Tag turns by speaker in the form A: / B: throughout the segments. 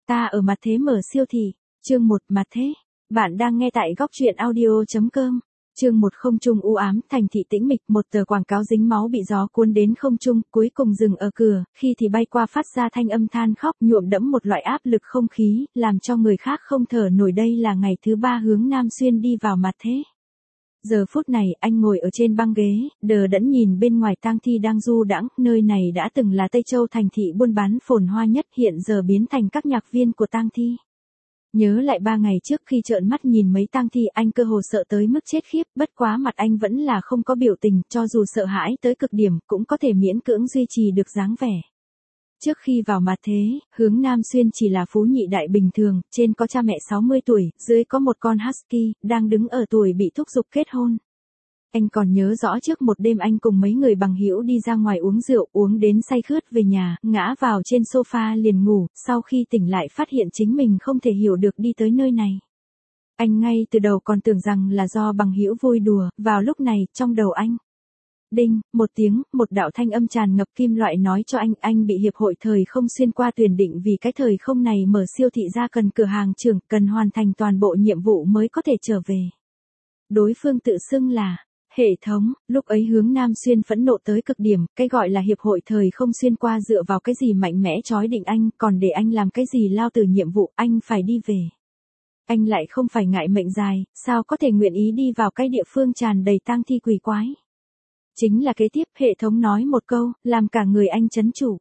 A: Ta ở mặt thế mở siêu thị. Chương 1 mặt thế. Bạn đang nghe tại góc truyện audio.com. Chương 1 không trung u ám, thành thị tĩnh mịch, một tờ quảng cáo dính máu bị gió cuốn đến không trung, cuối cùng dừng ở cửa, khi thì bay qua phát ra thanh âm than khóc, nhuộm đẫm một loại áp lực không khí, làm cho người khác không thở nổi. Đây là ngày thứ 3 Hướng Nam Xuyên đi vào mặt thế. Giờ phút này, anh ngồi ở trên băng ghế, đờ đẫn nhìn bên ngoài tang thi đang du đãng, nơi này đã từng là Tây Châu, thành thị buôn bán phồn hoa nhất, hiện giờ biến thành các nhạc viên của tang thi. Nhớ lại 3 ngày trước khi trợn mắt nhìn mấy tang thi, anh cơ hồ sợ tới mức chết khiếp, bất quá mặt anh vẫn là không có biểu tình, cho dù sợ hãi tới cực điểm, cũng có thể miễn cưỡng duy trì được dáng vẻ. Trước khi vào mặt thế, Hướng Nam Xuyên chỉ là phú nhị đại bình thường, trên có cha mẹ 60 tuổi, dưới có một con husky, đang đứng ở tuổi bị thúc giục kết hôn. Anh còn nhớ rõ trước một đêm anh cùng mấy người bằng hữu đi ra ngoài uống rượu, uống đến say khướt về nhà, ngã vào trên sofa liền ngủ, sau khi tỉnh lại phát hiện chính mình không thể hiểu được đi tới nơi này. Anh ngay từ đầu còn tưởng rằng là do bằng hữu vui đùa, vào lúc này, trong đầu anh. Đinh, một tiếng, một đạo thanh âm tràn ngập kim loại nói cho anh bị hiệp hội thời không xuyên qua tuyển định vì cái thời không này mở siêu thị ra cần cửa hàng trưởng, cần hoàn thành toàn bộ nhiệm vụ mới có thể trở về. Đối phương tự xưng là hệ thống, lúc ấy Hướng Nam Xuyên phẫn nộ tới cực điểm, cái gọi là hiệp hội thời không xuyên qua dựa vào cái gì mạnh mẽ trói định anh, còn để anh làm cái gì lao từ nhiệm vụ, anh phải đi về. Anh lại không phải ngại mệnh dài, sao có thể nguyện ý đi vào cái địa phương tràn đầy tang thi quỷ quái. Chính là kế tiếp hệ thống nói một câu, làm cả người anh chấn chủ.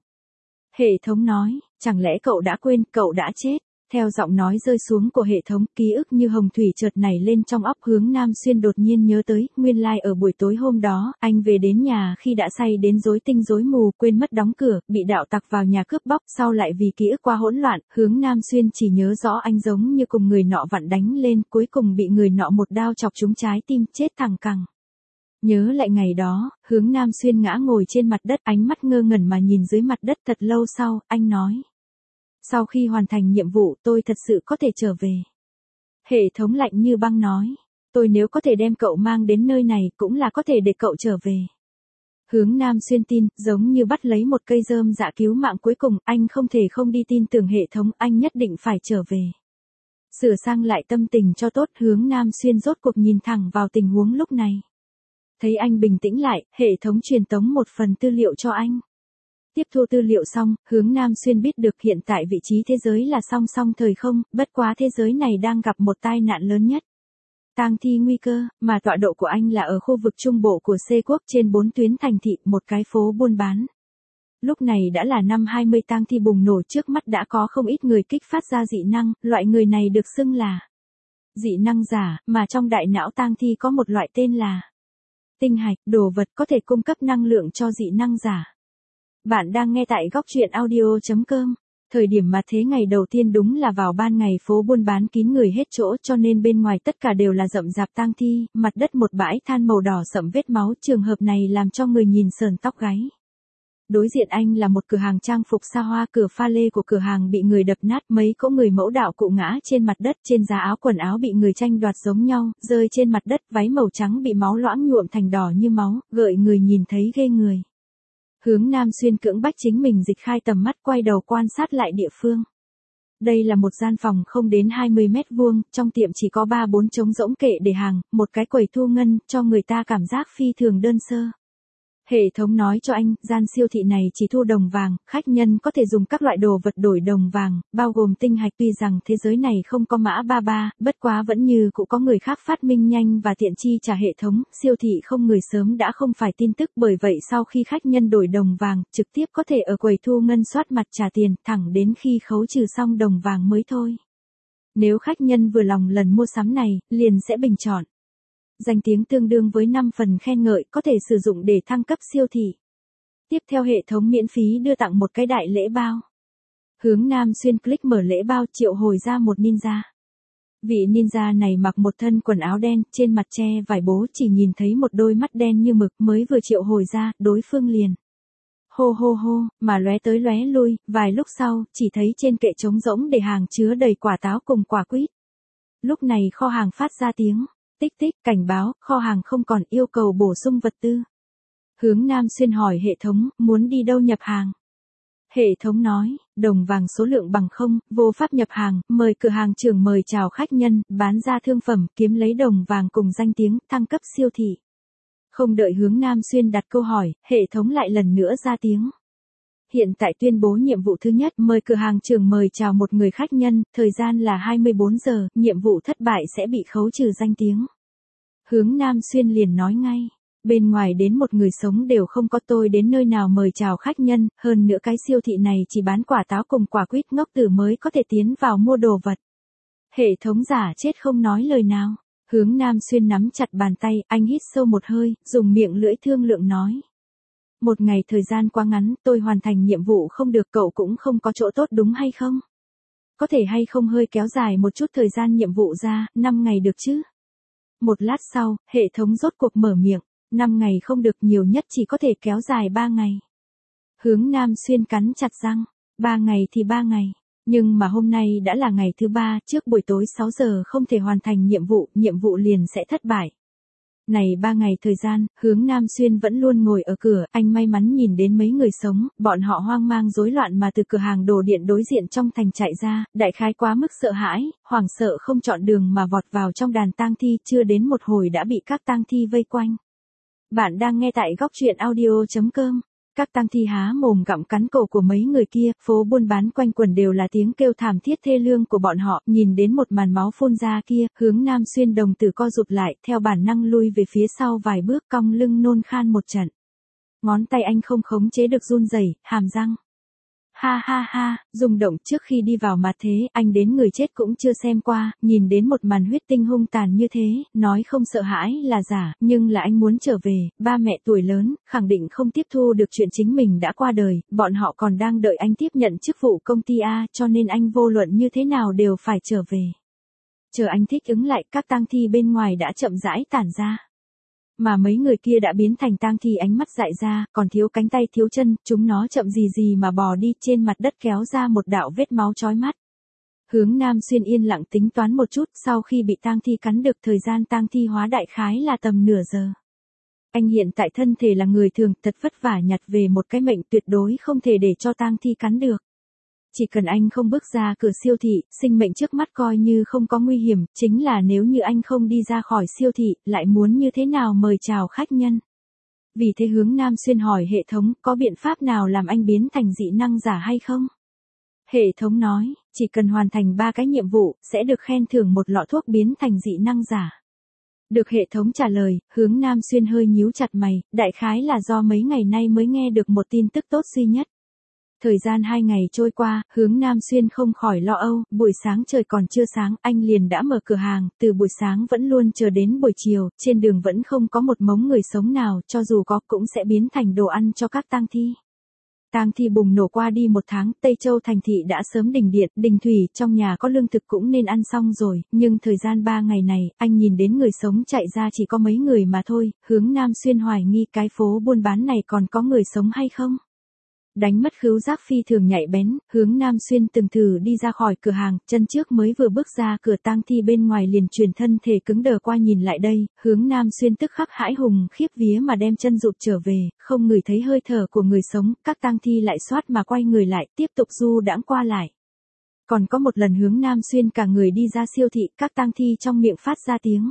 A: Hệ thống nói, chẳng lẽ cậu đã quên, cậu đã chết. Theo giọng nói rơi xuống của hệ thống, ký ức như hồng thủy chợt nảy lên trong óc. Hướng Nam Xuyên đột nhiên nhớ tới, nguyên lai ở buổi tối hôm đó, anh về đến nhà khi đã say đến rối tinh rối mù, quên mất đóng cửa, bị đạo tặc vào nhà cướp bóc, sau lại vì ký ức quá hỗn loạn, Hướng Nam Xuyên chỉ nhớ rõ anh giống như cùng người nọ vặn đánh lên, cuối cùng bị người nọ một đao chọc trúng trái tim, chết thẳng cẳng. Nhớ lại ngày đó, Hướng Nam Xuyên ngã ngồi trên mặt đất, ánh mắt ngơ ngẩn mà nhìn dưới mặt đất. Thật lâu sau, anh nói. Sau khi hoàn thành nhiệm vụ tôi thật sự có thể trở về. Hệ thống lạnh như băng nói. Tôi nếu có thể đem cậu mang đến nơi này cũng là có thể để cậu trở về. Hướng Nam Xuyên tin, giống như bắt lấy một cây rơm dạ cứu mạng cuối cùng, anh không thể không đi tin tưởng hệ thống, anh nhất định phải trở về. Sửa sang lại tâm tình cho tốt, Hướng Nam Xuyên rốt cuộc nhìn thẳng vào tình huống lúc này. Thấy anh bình tĩnh lại, hệ thống truyền tống một phần tư liệu cho anh. Tiếp thu tư liệu xong, Hướng Nam Xuyên biết được hiện tại vị trí thế giới là song song thời không, bất quá thế giới này đang gặp một tai nạn lớn nhất. Tang thi nguy cơ, mà tọa độ của anh là ở khu vực trung bộ của C quốc trên 4 tuyến thành thị, một cái phố buôn bán. Lúc này đã là năm 20 tang thi bùng nổ, trước mắt đã có không ít người kích phát ra dị năng, loại người này được xưng là dị năng giả, mà trong đại não tang thi có một loại tên là tinh hạch, đồ vật có thể cung cấp năng lượng cho dị năng giả. Bạn đang nghe tại góc truyện audio.com. Thời điểm mà thế ngày đầu tiên đúng là vào ban ngày, phố buôn bán kín người hết chỗ, cho nên bên ngoài tất cả đều là rậm rạp tang thi, mặt đất một bãi than màu đỏ sẫm vết máu, trường hợp này làm cho người nhìn sờn tóc gáy. Đối diện anh là một cửa hàng trang phục xa hoa, cửa pha lê của cửa hàng bị người đập nát, mấy cỗ người mẫu đạo cụ ngã trên mặt đất, trên giá áo quần áo bị người tranh đoạt giống nhau, rơi trên mặt đất, váy màu trắng bị máu loãng nhuộm thành đỏ như máu, gợi người nhìn thấy ghê người. Hướng Nam Xuyên cưỡng bách chính mình dịch khai tầm mắt, quay đầu quan sát lại địa phương. Đây là một gian phòng không đến 20 mét vuông, trong tiệm chỉ có 3-4 trống rỗng kệ để hàng, một cái quầy thu ngân, cho người ta cảm giác phi thường đơn sơ. Hệ thống nói cho anh, gian siêu thị này chỉ thu đồng vàng, khách nhân có thể dùng các loại đồ vật đổi đồng vàng, bao gồm tinh hạch. Tuy rằng thế giới này không có mã 33, bất quá vẫn như cũng có người khác phát minh nhanh và tiện chi trả hệ thống, siêu thị không người sớm đã không phải tin tức, bởi vậy sau khi khách nhân đổi đồng vàng, trực tiếp có thể ở quầy thu ngân soát mặt trả tiền, thẳng đến khi khấu trừ xong đồng vàng mới thôi. Nếu khách nhân vừa lòng lần mua sắm này, liền sẽ bình chọn. Danh tiếng tương đương với 5 phần khen ngợi, có thể sử dụng để thăng cấp siêu thị. Tiếp theo hệ thống miễn phí đưa tặng một cái đại lễ bao. Hướng Nam Xuyên click mở lễ bao, triệu hồi ra một ninja. Vị ninja này mặc một thân quần áo đen, trên mặt che vải bố, chỉ nhìn thấy một đôi mắt đen như mực, mới vừa triệu hồi ra, đối phương liền hô hô hô, mà lóe tới lóe lui, vài lúc sau, chỉ thấy trên kệ trống rỗng để hàng chứa đầy quả táo cùng quả quýt. Lúc này kho hàng phát ra tiếng tích tích, cảnh báo, kho hàng không còn, yêu cầu bổ sung vật tư. Hướng Nam Xuyên hỏi hệ thống, muốn đi đâu nhập hàng? Hệ thống nói, đồng vàng số lượng bằng không, vô pháp nhập hàng, mời cửa hàng trưởng mời chào khách nhân, bán ra thương phẩm, kiếm lấy đồng vàng cùng danh tiếng, thăng cấp siêu thị. Không đợi Hướng Nam Xuyên đặt câu hỏi, hệ thống lại lần nữa ra tiếng. Hiện tại tuyên bố nhiệm vụ thứ nhất, mời cửa hàng trưởng mời chào một người khách nhân, thời gian là 24 giờ, nhiệm vụ thất bại sẽ bị khấu trừ danh tiếng. Hướng Nam Xuyên liền nói ngay, bên ngoài đến một người sống đều không có, tôi đến nơi nào mời chào khách nhân, hơn nữa cái siêu thị này chỉ bán quả táo cùng quả quýt, ngốc tử mới có thể tiến vào mua đồ vật. Hệ thống giả chết không nói lời nào. Hướng Nam Xuyên nắm chặt bàn tay, anh hít sâu một hơi, dùng miệng lưỡi thương lượng nói. Một ngày thời gian quá ngắn, tôi hoàn thành nhiệm vụ không được, cậu cũng không có chỗ tốt đúng hay không? Có thể hay không hơi kéo dài một chút thời gian nhiệm vụ ra, 5 ngày được chứ? Một lát sau, hệ thống rốt cuộc mở miệng, 5 ngày không được, nhiều nhất chỉ có thể kéo dài 3 ngày. Hướng Nam Xuyên cắn chặt răng, 3 ngày thì 3 ngày. Nhưng mà hôm nay đã là ngày thứ 3, trước buổi tối 6 giờ không thể hoàn thành nhiệm vụ liền sẽ thất bại. Này 3 ngày thời gian, Hướng Nam Xuyên vẫn luôn ngồi ở cửa, anh may mắn nhìn đến mấy người sống, bọn họ hoang mang rối loạn mà từ cửa hàng đồ điện đối diện trong thành chạy ra, đại khái quá mức sợ hãi, hoảng sợ không chọn đường mà vọt vào trong đàn tang thi, chưa đến một hồi đã bị các tang thi vây quanh. Bạn đang nghe tại góc truyện audio.com. Các tang thi há mồm gặm cắn cổ của mấy người kia, phố buôn bán quanh quẩn đều là tiếng kêu thảm thiết thê lương của bọn họ, nhìn đến một màn máu phun ra kia, Hướng Nam Xuyên đồng tử co rụt lại, theo bản năng lui về phía sau vài bước, cong lưng nôn khan một trận. Ngón tay anh không khống chế được run rẩy, hàm răng. Ha ha ha, rung động trước khi đi vào mặt thế, anh đến người chết cũng chưa xem qua, nhìn đến một màn huyết tinh hung tàn như thế, nói không sợ hãi là giả, nhưng là anh muốn trở về, ba mẹ tuổi lớn, khẳng định không tiếp thu được chuyện chính mình đã qua đời, bọn họ còn đang đợi anh tiếp nhận chức vụ công ty A, cho nên anh vô luận như thế nào đều phải trở về. Chờ anh thích ứng lại, các tang thi bên ngoài đã chậm rãi tản ra. Mà mấy người kia đã biến thành tang thi, ánh mắt dại ra, còn thiếu cánh tay thiếu chân, chúng nó chậm gì mà bò đi, trên mặt đất kéo ra một đạo vết máu chói mắt. Hướng Nam Xuyên yên lặng tính toán một chút, sau khi bị tang thi cắn được, thời gian tang thi hóa đại khái là tầm nửa giờ. Anh hiện tại thân thể là người thường, thật vất vả nhặt về một cái mệnh, tuyệt đối không thể để cho tang thi cắn được. Chỉ cần anh không bước ra cửa siêu thị, sinh mệnh trước mắt coi như không có nguy hiểm, chính là nếu như anh không đi ra khỏi siêu thị, lại muốn như thế nào mời chào khách nhân. Vì thế Hướng Nam Xuyên hỏi hệ thống, có biện pháp nào làm anh biến thành dị năng giả hay không? Hệ thống nói, chỉ cần hoàn thành 3 cái nhiệm vụ, sẽ được khen thưởng một lọ thuốc biến thành dị năng giả. Được hệ thống trả lời, Hướng Nam Xuyên hơi nhíu chặt mày, đại khái là do mấy ngày nay mới nghe được một tin tức tốt duy nhất. Thời gian 2 ngày trôi qua, Hướng Nam Xuyên không khỏi lo âu, buổi sáng trời còn chưa sáng, anh liền đã mở cửa hàng, từ buổi sáng vẫn luôn chờ đến buổi chiều, trên đường vẫn không có một mống người sống nào, cho dù có cũng sẽ biến thành đồ ăn cho các tang thi. Tang thi bùng nổ qua đi 1 tháng, Tây Châu thành thị đã sớm đình điện, đình thủy, trong nhà có lương thực cũng nên ăn xong rồi, nhưng thời gian 3 ngày này, anh nhìn đến người sống chạy ra chỉ có mấy người mà thôi, Hướng Nam Xuyên hoài nghi cái phố buôn bán này còn có người sống hay không. Đánh mất khứu giác phi thường nhạy bén, Hướng Nam Xuyên từng thử đi ra khỏi cửa hàng, chân trước mới vừa bước ra cửa, tang thi bên ngoài liền truyền thân thể cứng đờ qua nhìn lại đây, Hướng Nam Xuyên tức khắc hãi hùng khiếp vía mà đem chân rụt trở về, không ngửi thấy hơi thở của người sống, các tang thi lại xoát mà quay người lại, tiếp tục du đãng qua lại. Còn có một lần Hướng Nam Xuyên cả người đi ra siêu thị, các tang thi trong miệng phát ra tiếng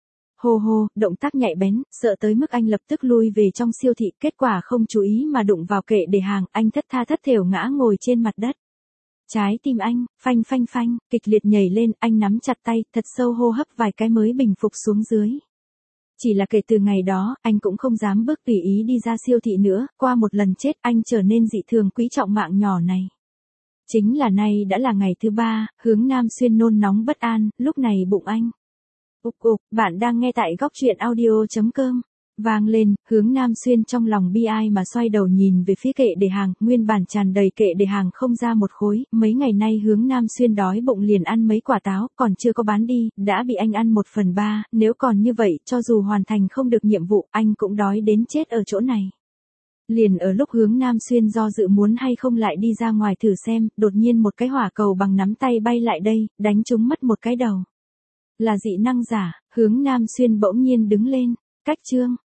A: hô hô, động tác nhạy bén, sợ tới mức anh lập tức lui về trong siêu thị, kết quả không chú ý mà đụng vào kệ để hàng, anh thất tha thất thểu ngã ngồi trên mặt đất. Trái tim anh, phanh phanh phanh, kịch liệt nhảy lên, anh nắm chặt tay, thật sâu hô hấp vài cái mới bình phục xuống dưới. Chỉ là kể từ ngày đó, anh cũng không dám bước tùy ý đi ra siêu thị nữa, qua một lần chết, anh trở nên dị thường quý trọng mạng nhỏ này. Chính là nay đã là ngày thứ 3, Hướng Nam Xuyên nôn nóng bất an, lúc này bụng anh. Bạn đang nghe tại góc truyện audio.com. Vang lên, Hướng Nam Xuyên trong lòng bi ai mà xoay đầu nhìn về phía kệ để hàng, nguyên bản tràn đầy kệ để hàng không ra một khối, mấy ngày nay Hướng Nam Xuyên đói bụng liền ăn mấy quả táo, còn chưa có bán đi, đã bị anh ăn 1/3, nếu còn như vậy, cho dù hoàn thành không được nhiệm vụ, anh cũng đói đến chết ở chỗ này. Liền ở lúc Hướng Nam Xuyên do dự muốn hay không lại đi ra ngoài thử xem, đột nhiên một cái hỏa cầu bằng nắm tay bay lại đây, đánh trúng mất một cái đầu. Là dị năng giả, Hướng Nam Xuyên bỗng nhiên đứng lên, cách chương.